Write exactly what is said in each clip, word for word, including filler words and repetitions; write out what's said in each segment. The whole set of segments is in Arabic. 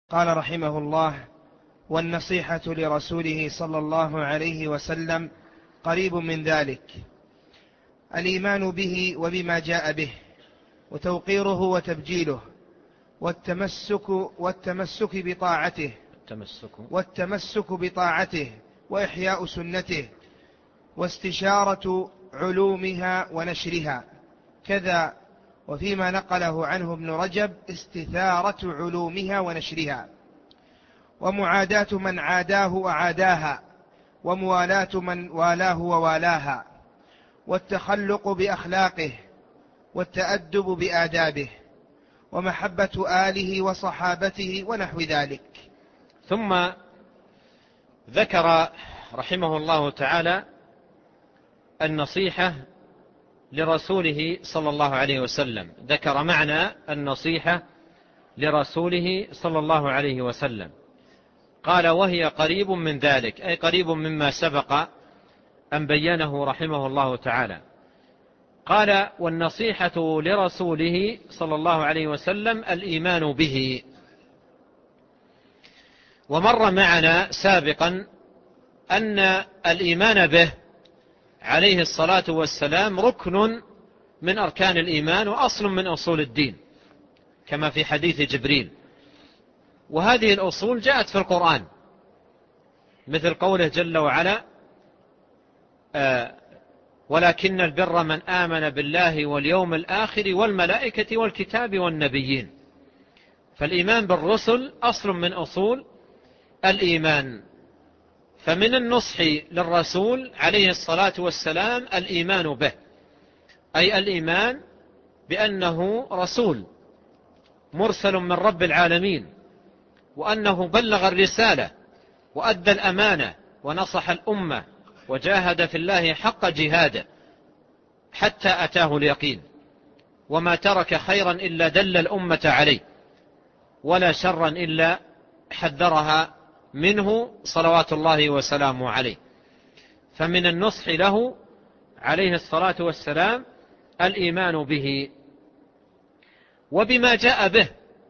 قال رحمه الله: والنصيحة لرسوله صلى الله عليه وسلم قريب من ذلك، الإيمان به وبما جاء به، وتوقيره وتبجيله، والتمسك والتمسك بطاعته التمسك والتمسك بطاعته وإحياء سنته، واستشارة علومها ونشرها، كذا وفيما نقله عنه ابن رجب استثارة علومها ونشرها، ومعاداة من عاداه وعاداها، وموالاة من والاه ووالاها، والتخلق بأخلاقه، والتأدب بآدابه، ومحبة آله وصحابته ونحو ذلك. ثم ذكر رحمه الله تعالى النصيحة لرسوله صلى الله عليه وسلم، ذكر معنى النصيحة لرسوله صلى الله عليه وسلم. قال: وهي قريب من ذلك، أي قريب مما سبق أن بينه رحمه الله تعالى. قال: والنصيحة لرسوله صلى الله عليه وسلم الإيمان به. ومر معنا سابقا أن الإيمان به عليه الصلاة والسلام ركن من أركان الإيمان وأصل من أصول الدين، كما في حديث جبريل. وهذه الأصول جاءت في القرآن، مثل قوله جل وعلا: آه ولكن البر من آمن بالله واليوم الآخر والملائكة والكتاب والنبيين. فالإيمان بالرسل أصل من أصول الإيمان. فمن النصح للرسول عليه الصلاة والسلام الإيمان به، أي الإيمان بأنه رسول مرسل من رب العالمين، وأنه بلغ الرسالة وأدى الأمانة ونصح الأمة وجاهد في الله حق جهاده حتى أتاه اليقين، وما ترك خيرا إلا دل الأمة عليه، ولا شرا إلا حذرها منه صلوات الله وسلامه عليه. فمن النصح له عليه الصلاة والسلام الإيمان به وبما جاء به.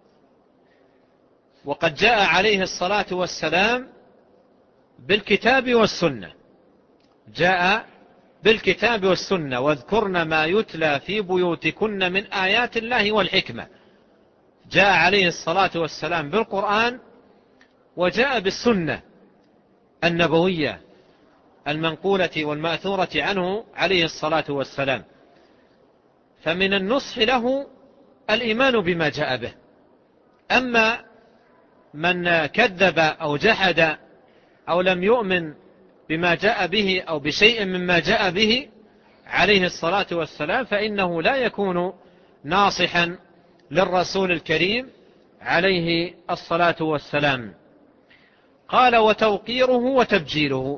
وقد جاء عليه الصلاة والسلام بالكتاب والسنة، جاء بالكتاب والسنة: واذكرن ما يتلى في بيوتكن من آيات الله والحكمة. جاء عليه الصلاة والسلام بالقرآن، وجاء بالسنة النبوية المنقولة والمأثورة عنه عليه الصلاة والسلام. فمن النصح له الإيمان بما جاء به. أما من كذب أو جحد أو لم يؤمن بما جاء به أو بشيء مما جاء به عليه الصلاة والسلام فإنه لا يكون ناصحا للرسول الكريم عليه الصلاة والسلام. قال: وتوقيره وتبجيله.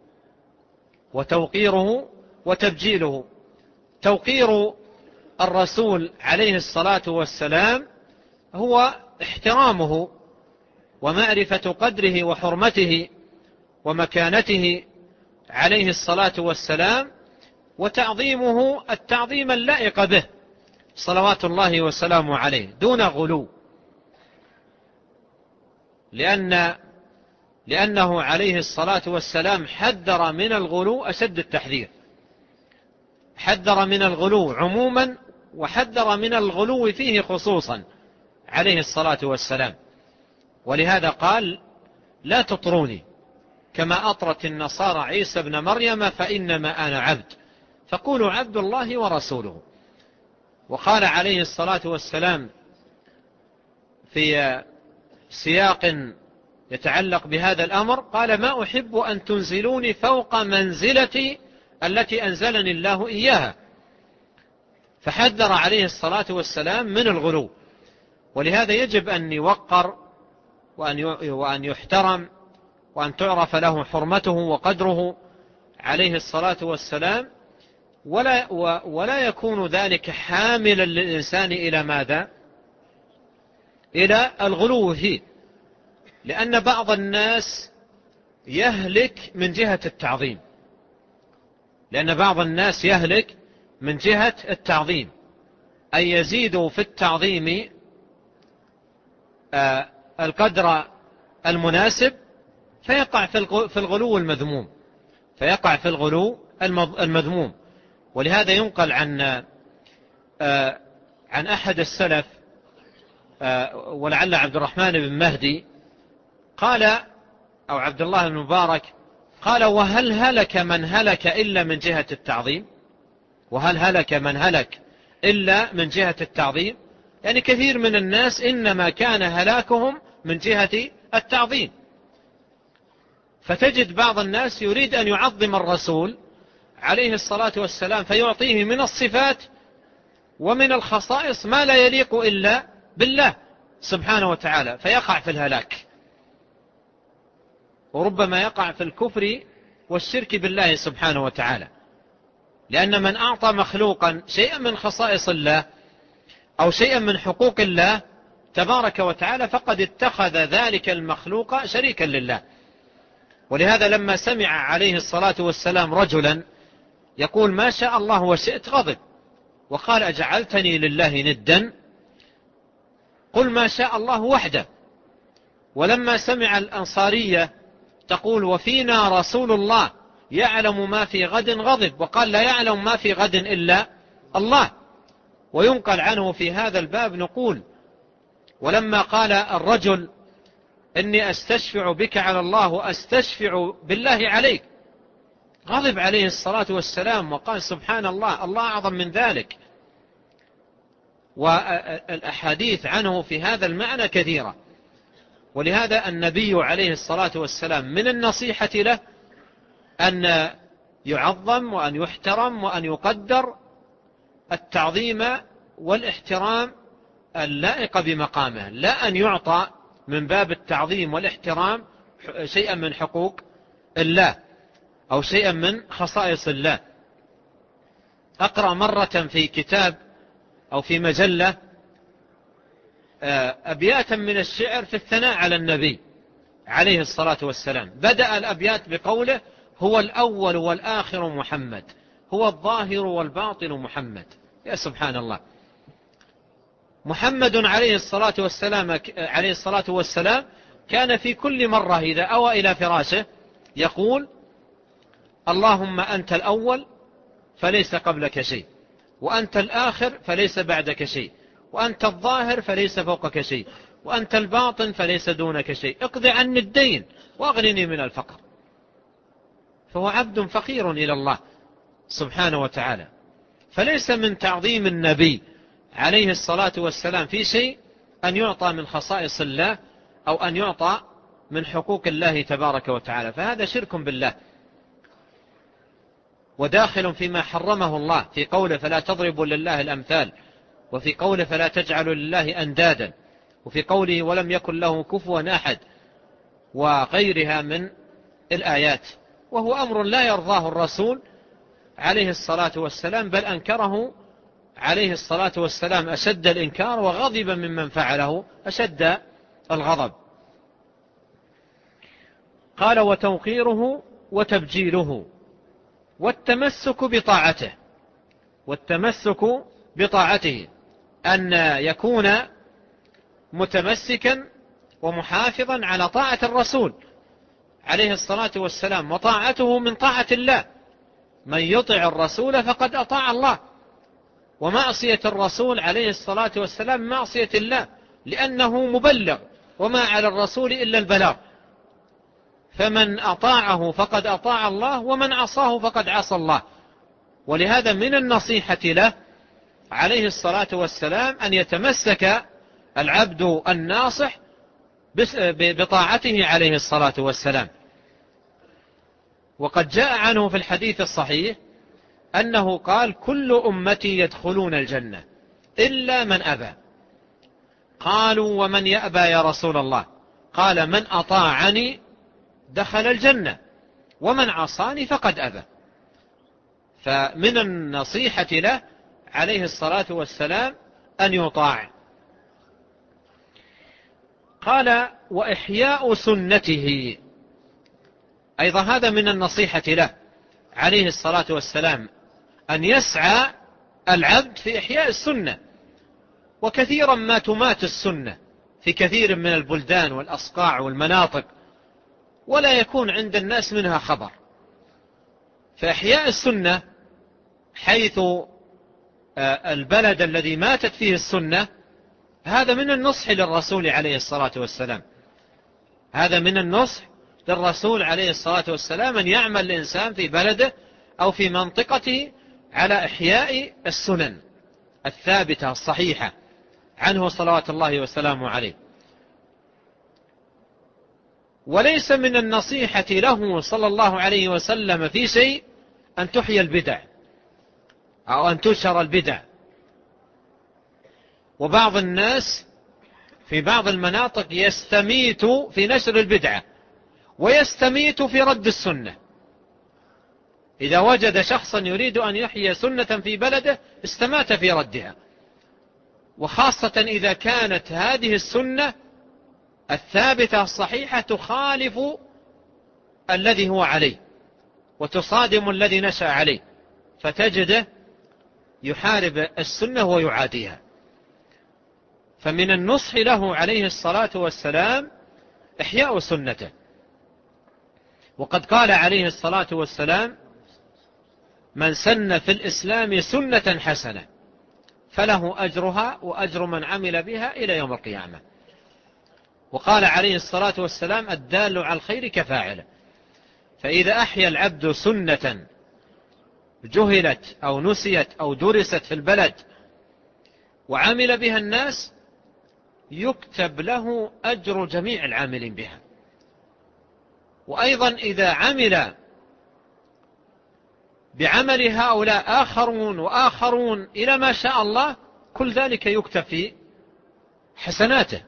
وتوقيره وتبجيله، توقير الرسول عليه الصلاة والسلام هو احترامه ومعرفة قدره وحرمته ومكانته عليه الصلاة والسلام، وتعظيمه التعظيم اللائق به صلوات الله وسلامه عليه دون غلو، لأن لأنه عليه الصلاة والسلام حذر من الغلو أشد التحذير. حذر من الغلو عموما، وحذر من الغلو فيه خصوصا عليه الصلاة والسلام. ولهذا قال: لا تطروني كما أطرت النصارى عيسى ابن مريم فإنما أنا عبد، فقولوا عبد الله ورسوله. وقال عليه الصلاة والسلام في سياق يتعلق بهذا الأمر: قال: ما أحب أن تنزلوني فوق منزلتي التي أنزلني الله إياها. فحذر عليه الصلاة والسلام من الغلو. ولهذا يجب أن يوقر وأن يحترم وأن تعرف له حرمته وقدره عليه الصلاة والسلام، ولا, ولا يكون ذلك حاملا للإنسان إلى ماذا؟ إلى الغلو فيه. لأن بعض الناس يهلك من جهة التعظيم لأن بعض الناس يهلك من جهة التعظيم، أي يزيد في التعظيم القدر المناسب فيقع في الغلو المذموم فيقع في الغلو المذموم. ولهذا ينقل عن عن أحد السلف ولعل عبد الرحمن بن مهدي قال أو عبد الله بن مبارك قال: وهل هلك من هلك إلا من جهة التعظيم؟ وهل هلك من هلك إلا من جهة التعظيم؟ يعني كثير من الناس إنما كان هلاكهم من جهة التعظيم. فتجد بعض الناس يريد أن يعظم الرسول عليه الصلاة والسلام فيعطيه من الصفات ومن الخصائص ما لا يليق إلا بالله سبحانه وتعالى، فيقع في الهلاك، وربما يقع في الكفر والشرك بالله سبحانه وتعالى. لأن من أعطى مخلوقا شيئا من خصائص الله أو شيئا من حقوق الله تبارك وتعالى فقد اتخذ ذلك المخلوق شريكا لله. ولهذا لما سمع عليه الصلاة والسلام رجلا يقول: ما شاء الله وشئت، غضب وقال: أجعلتني لله ندا؟ قل ما شاء الله وحده. ولما سمع الأنصارية تقول: وفينا رسول الله يعلم ما في غد، غضب وقال: لا يعلم ما في غد إلا الله. وينقل عنه في هذا الباب نقول: ولما قال الرجل: إني أستشفع بك على الله وأستشفع بالله عليك، غضب عليه الصلاة والسلام وقال: سبحان الله، الله أعظم من ذلك. والأحاديث عنه في هذا المعنى كثيرة. ولهذا النبي عليه الصلاة والسلام من النصيحة له أن يعظم وأن يحترم وأن يقدر التعظيم والاحترام اللائق بمقامه، لا أن يعطى من باب التعظيم والاحترام شيئا من حقوق الله أو شيئا من خصائص الله. أقرأ مرة في كتاب أو في مجلة أبياتا من الشعر في الثناء على النبي عليه الصلاة والسلام. بدأ الأبيات بقوله: هو الأول والآخر محمد، هو الظاهر والباطن محمد. يا سبحان الله، محمد عليه الصلاة والسلام عليه الصلاة والسلام كان في كل مرة إذا أوى إلى فراشه يقول: اللهم أنت الأول فليس قبلك شيء، وأنت الآخر فليس بعدك شيء، وأنت الظاهر فليس فوقك شيء، وأنت الباطن فليس دونك شيء، اقض عني الدين وأغنني من الفقر. فهو عبد فقير إلى الله سبحانه وتعالى. فليس من تعظيم النبي عليه الصلاة والسلام في شيء أن يعطى من خصائص الله أو أن يعطى من حقوق الله تبارك وتعالى، فهذا شرك بالله وداخل فيما حرمه الله في قوله: فلا تضربوا لله الأمثال، وفي قوله: فلا تجعلوا لله أندادا، وفي قوله: ولم يكن له كفوا أحد، وغيرها من الآيات. وهو أمر لا يرضاه الرسول عليه الصلاة والسلام، بل أنكره عليه الصلاة والسلام أشد الإنكار، وغضب ممن فعله أشد الغضب. قال: وتوقيره وتبجيله والتمسك بطاعته. والتمسك بطاعته أن يكون متمسكا ومحافظا على طاعة الرسول عليه الصلاة والسلام، وطاعته من طاعة الله. من يطع الرسول فقد أطاع الله، ومعصية الرسول عليه الصلاة والسلام معصية الله، لأنه مبلغ وما على الرسول إلا البلاغ. فمن أطاعه فقد أطاع الله، ومن عصاه فقد عصى الله. ولهذا من النصيحة له عليه الصلاة والسلام أن يتمسك العبد الناصح بطاعته عليه الصلاة والسلام. وقد جاء عنه في الحديث الصحيح أنه قال: كل أمتي يدخلون الجنة إلا من أبى. قالوا: ومن يأبى يا رسول الله؟ قال: من أطاعني دخل الجنة، ومن عصاني فقد أبى. فمن النصيحة له عليه الصلاة والسلام أن يطاع. قال: وإحياء سنته، أيضا هذا من النصيحة له عليه الصلاة والسلام، أن يسعى العبد في إحياء السنة. وكثيرا ما تمات السنة في كثير من البلدان والأصقاع والمناطق ولا يكون عند الناس منها خبر. فإحياء السنة حيث البلد الذي ماتت فيه السنة هذا من النصح للرسول عليه الصلاة والسلام، هذا من النصح للرسول عليه الصلاة والسلام أن يعمل الإنسان في بلده أو في منطقته على إحياء السنن الثابتة الصحيحة عنه صلوات الله وسلامه عليه. وليس من النصيحة له صلى الله عليه وسلم في شيء أن تحيى البدع أو أن تنشر البدع. وبعض الناس في بعض المناطق يستميت في نشر البدعة ويستميت في رد السنة. إذا وجد شخصا يريد أن يحيي سنة في بلده استمات في ردها، وخاصة إذا كانت هذه السنة الثابتة الصحيحة تخالف الذي هو عليه وتصادم الذي نشأ عليه، فتجده يحارب السنة ويعاديها. فمن النصح له عليه الصلاة والسلام إحياء سنته. وقد قال عليه الصلاة والسلام: من سن في الإسلام سنة حسنة فله أجرها وأجر من عمل بها إلى يوم القيامة. وقال عليه الصلاة والسلام: الدال على الخير كفاعله. فإذا أحيا العبد سنة جهلت أو نسيت أو درست في البلد وعمل بها الناس يكتب له أجر جميع العاملين بها. وأيضا إذا عمل بعمل هؤلاء آخرون وآخرون إلى ما شاء الله كل ذلك يكتب في حسناته.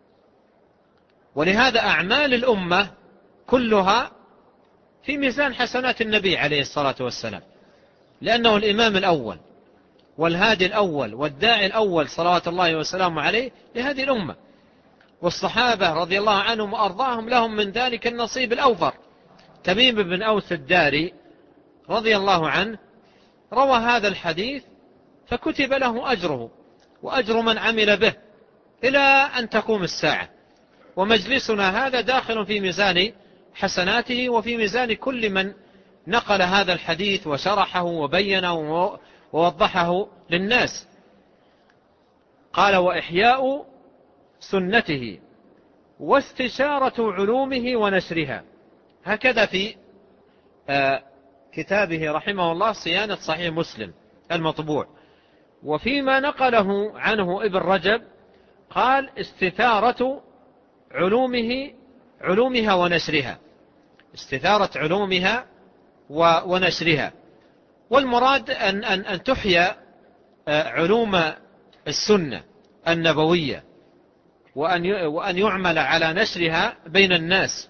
ولهذا أعمال الأمة كلها في ميزان حسنات النبي عليه الصلاة والسلام، لأنه الإمام الأول والهادي الأول والداعي الأول صلوات الله وسلامه عليه لهذه الأمة. والصحابة رضي الله عنهم وأرضاهم لهم من ذلك النصيب الأوفر. تميم بن أوس الداري رضي الله عنه روى هذا الحديث فكتب له أجره وأجر من عمل به إلى أن تقوم الساعة. ومجلسنا هذا داخل في ميزان حسناته وفي ميزان كل من نقل هذا الحديث وشرحه وبينه ووضحه للناس. قال: وإحياء سنته واستشارة علومه ونشرها. هكذا في كتابه رحمه الله صيانة صحيح مسلم المطبوع. وفيما نقله عنه ابن رجب قال: استثارة علومه علومها ونشرها، استثارة علومها ونشرها. والمراد أن, أن, أن تحيا علوم السنة النبوية وأن, وأن يعمل على نشرها بين الناس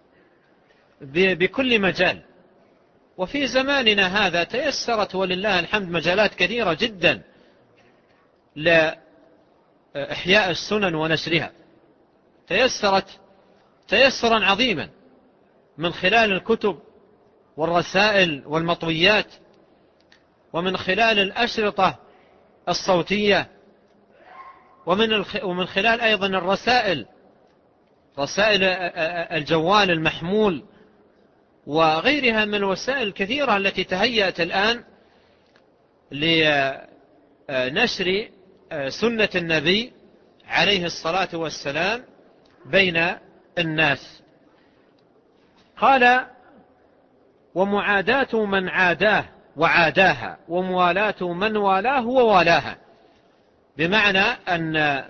بكل مجال. وفي زماننا هذا تيسرت ولله الحمد مجالات كثيرة جدا لإحياء السنن ونشرها، تيسرت تيسرا عظيما من خلال الكتب والرسائل والمطويات، ومن خلال الأشرطة الصوتية، ومن ومن خلال أيضا الرسائل رسائل الجوال المحمول وغيرها من الوسائل الكثيرة التي تهيأت الآن لنشر سنة النبي عليه الصلاة والسلام بين الناس. قال: ومعاداة من عاداه وعاداها وموالاة من والاه ووالاها. بمعنى أن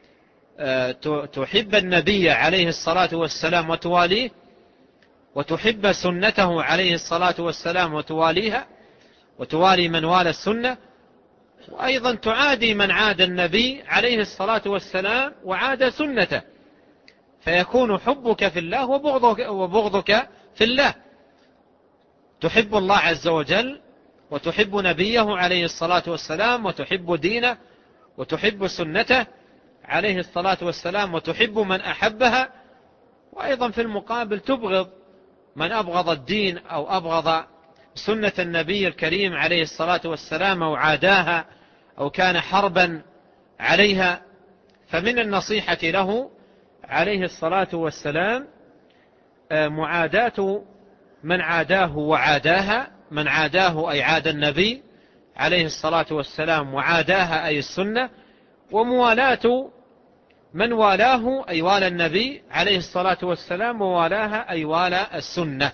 تحب النبي عليه الصلاة والسلام وتواليه، وتحب سنته عليه الصلاة والسلام وتواليها وتوالي من والى السنة، وأيضا تعادي من عاد النبي عليه الصلاة والسلام وعاد سنته، فيكون حبك في الله وبغضك, وبغضك في الله. تحب الله عز وجل وتحب نبيه عليه الصلاة والسلام وتحب دينه وتحب سنته عليه الصلاة والسلام وتحب من أحبها، وأيضا في المقابل تبغض من أبغض الدين أو أبغض سنة النبي الكريم عليه الصلاة والسلام أو عاداها أو كان حربا عليها. فمن النصيحة له عليه الصلاة والسلام معاداة من عاداه وعاداها، من عاداه أي عاد النبي عليه الصلاة والسلام، وعاداها أي السنة، وموالاة من والاه أي والى النبي عليه الصلاة والسلام، ووالاها أي والى السنة.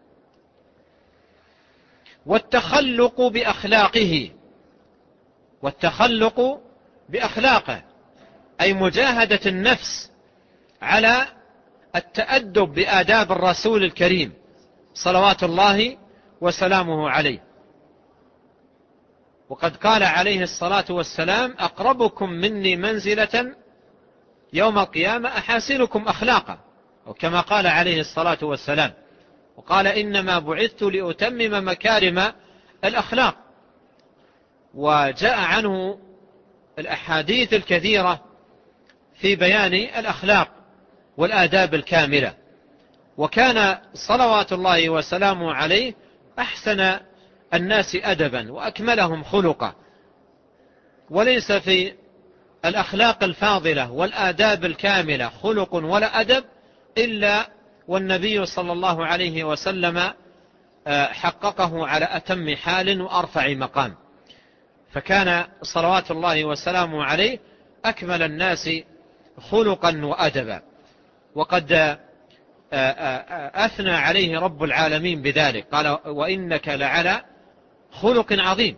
والتخلق بأخلاقه، والتخلق بأخلاقه أي مجاهدة النفس على التأدب بآداب الرسول الكريم صلوات الله وسلامه عليه. وقد قال عليه الصلاة والسلام: أقربكم مني منزلة يوم القيامة أحاسنكم أخلاقا، وكما قال عليه الصلاة والسلام. وقال: إنما بعثت لأتمم مكارم الأخلاق. وجاء عنه الأحاديث الكثيرة في بيان الأخلاق والآداب الكاملة. وكان صلوات الله وسلامه عليه أحسن الناس أدبا وأكملهم خلقا، وليس في الأخلاق الفاضلة والآداب الكاملة خلق ولا أدب إلا والنبي صلى الله عليه وسلم حققه على أتم حال وأرفع مقام. فكان صلوات الله وسلامه عليه أكمل الناس خلقا وأدبا، وقد أثنى عليه رب العالمين بذلك، قال: وإنك لعلى خلق عظيم.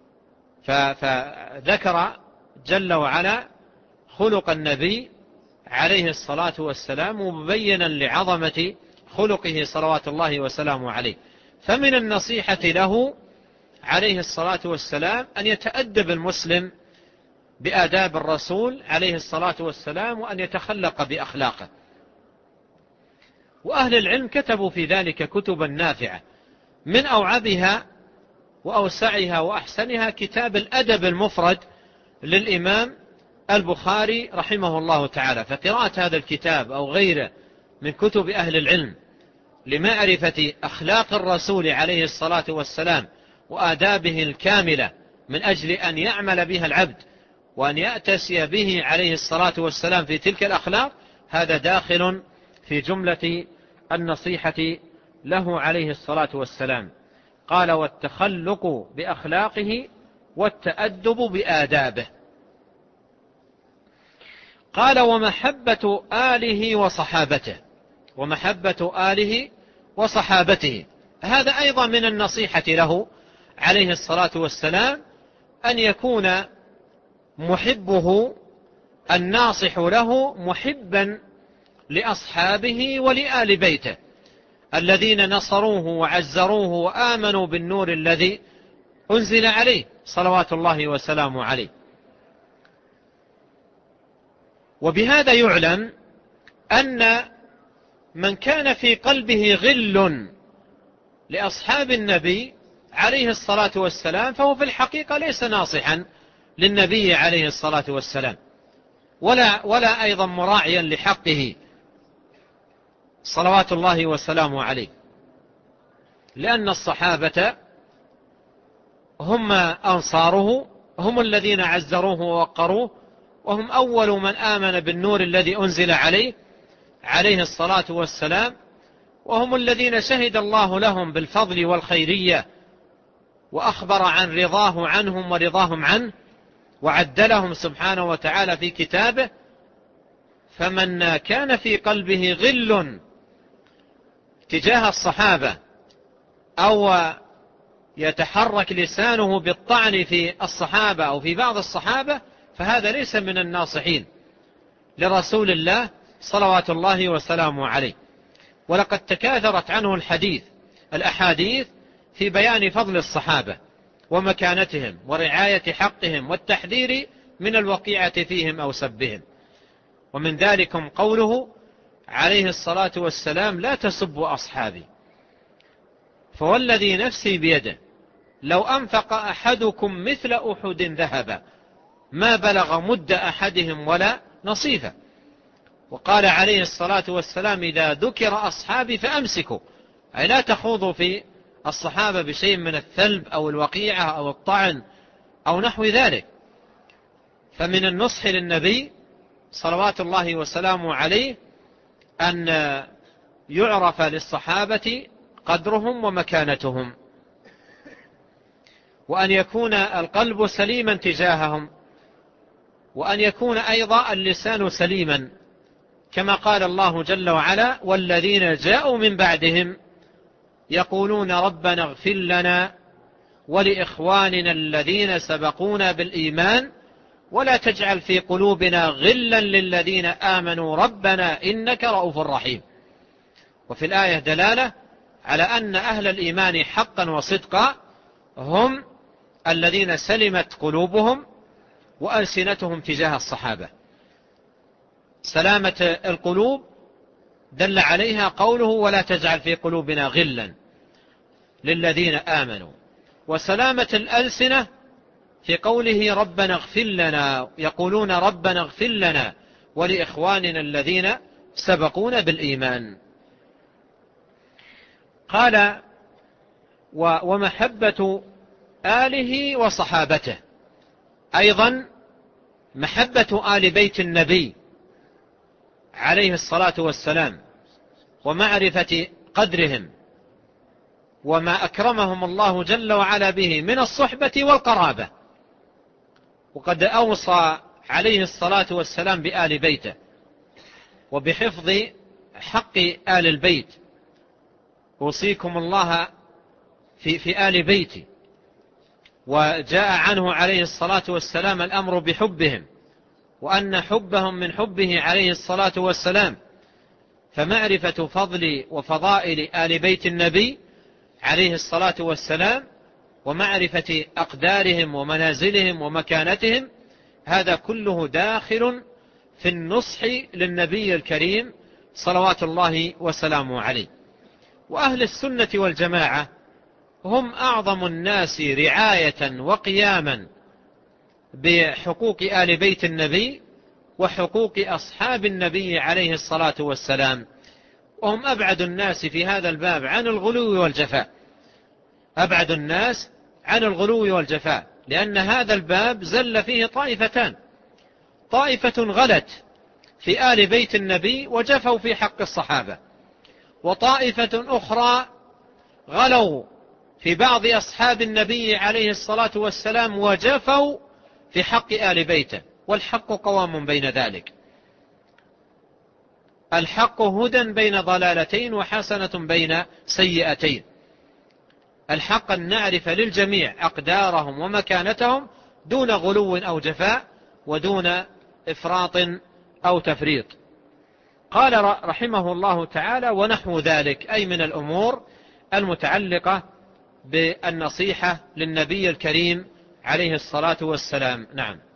فذكر جل وعلا خلق النبي عليه الصلاة والسلام، مبينا لعظمة خلقه صلوات الله وسلامه عليه. فمن النصيحة له عليه الصلاة والسلام أن يتأدب المسلم بآداب الرسول عليه الصلاة والسلام، وأن يتخلق بأخلاقه. وأهل العلم كتبوا في ذلك كتبا نافعة، من أوعبها وأوسعها وأحسنها كتاب الأدب المفرد للإمام البخاري رحمه الله تعالى. فقراءة هذا الكتاب أو غيره من كتب أهل العلم لمعرفة أخلاق الرسول عليه الصلاة والسلام وآدابه الكاملة من أجل أن يعمل بها العبد وأن يأتسي به عليه الصلاة والسلام في تلك الأخلاق، هذا داخل في جملة النصيحة له عليه الصلاة والسلام. قال: والتخلق بأخلاقه والتأدب بآدابه. قال: ومحبة آله وصحابته، ومحبة آله وصحابته، هذا أيضا من النصيحة له عليه الصلاة والسلام، أن يكون محبه الناصح له محبا لأصحابه ولآل بيته الذين نصروه وعزروه وآمنوا بالنور الذي أنزل عليه صلوات الله وسلامه عليه. وبهذا يعلم أن من كان في قلبه غل لأصحاب النبي عليه الصلاة والسلام فهو في الحقيقة ليس ناصحا للنبي عليه الصلاة والسلام، ولا, ولا أيضا مراعيا لحقه صلوات الله وسلامه عليه، لأن الصحابة هم أنصاره، هم الذين عزروه ووقروه، وهم أول من آمن بالنور الذي أنزل عليه عليه الصلاة والسلام، وهم الذين شهد الله لهم بالفضل والخيرية وأخبر عن رضاه عنهم ورضاهم عنه، وعدلهم سبحانه وتعالى في كتابه. فمن كان في قلبه غل تجاه الصحابة أو يتحرك لسانه بالطعن في الصحابة أو في بعض الصحابة، فهذا ليس من الناصحين لرسول الله صلوات الله وسلامه عليه. ولقد تكاثرت عنه الحديث الأحاديث في بيان فضل الصحابة ومكانتهم ورعاية حقهم والتحذير من الوقيعة فيهم أو سبهم. ومن ذلكم قوله عليه الصلاة والسلام: لا تسبوا أصحابي، فوالذي نفسي بيده لو أنفق أحدكم مثل أحد ذهبا ما بلغ مد أحدهم ولا نصيفا. وقال عليه الصلاة والسلام: إذا ذكر أصحابي فأمسكوا، أي لا تخوضوا في الصحابة بشيء من الثلب أو الوقيعة أو الطعن أو نحو ذلك. فمن النصح للنبي صلوات الله وسلامه عليه أن يعرف للصحابة قدرهم ومكانتهم، وأن يكون القلب سليما تجاههم، وأن يكون أيضا اللسان سليما، كما قال الله جل وعلا: والذين جاءوا من بعدهم يقولون ربنا اغفر لنا ولإخواننا الذين سبقونا بالإيمان ولا تجعل في قلوبنا غلا للذين آمنوا ربنا إنك رؤوف رحيم. وفي الآية دلالة على أن أهل الإيمان حقا وصدقا هم الذين سلمت قلوبهم وألسنتهم تجاه الصحابة. سلامة القلوب دل عليها قوله: ولا تجعل في قلوبنا غلا للذين آمنوا. وسلامة الألسنة في قوله: ربنا اغفر لنا، يقولون ربنا اغفر لنا ولإخواننا الذين سبقونا بالإيمان. قال: ومحبة آله وصحابته، أيضا محبة آل بيت النبي عليه الصلاة والسلام ومعرفة قدرهم وما أكرمهم الله جل وعلا به من الصحبة والقرابة. وقد أوصى عليه الصلاة والسلام بآل بيته وبحفظ حق آل البيت: أوصيكم الله في, في آل بيتي. وجاء عنه عليه الصلاة والسلام الأمر بحبهم، وأن حبهم من حبه عليه الصلاة والسلام. فمعرفة فضل وفضائل آل بيت النبي عليه الصلاة والسلام ومعرفة أقدارهم ومنازلهم ومكانتهم، هذا كله داخل في النصح للنبي الكريم صلوات الله وسلامه عليه. وأهل السنة والجماعة هم أعظم الناس رعاية وقياما بحقوق آل بيت النبي وحقوق أصحاب النبي عليه الصلاة والسلام، وهم أبعد الناس في هذا الباب عن الغلو والجفاء، أبعد الناس عن الغلو والجفاء، لأن هذا الباب زل فيه طائفتان: طائفة غلت في آل بيت النبي وجفوا في حق الصحابة، وطائفة أخرى غلوا في بعض أصحاب النبي عليه الصلاة والسلام وجفوا في حق آل بيته، والحق قوام بين ذلك. الحق هدى بين ضلالتين وحسنة بين سيئتين. الحق أن نعرف للجميع أقدارهم ومكانتهم دون غلو أو جفاء ودون إفراط أو تفريط. قال رحمه الله تعالى: ونحو ذلك، أي من الأمور المتعلقة بالنصيحة للنبي الكريم عليه الصلاة والسلام. نعم.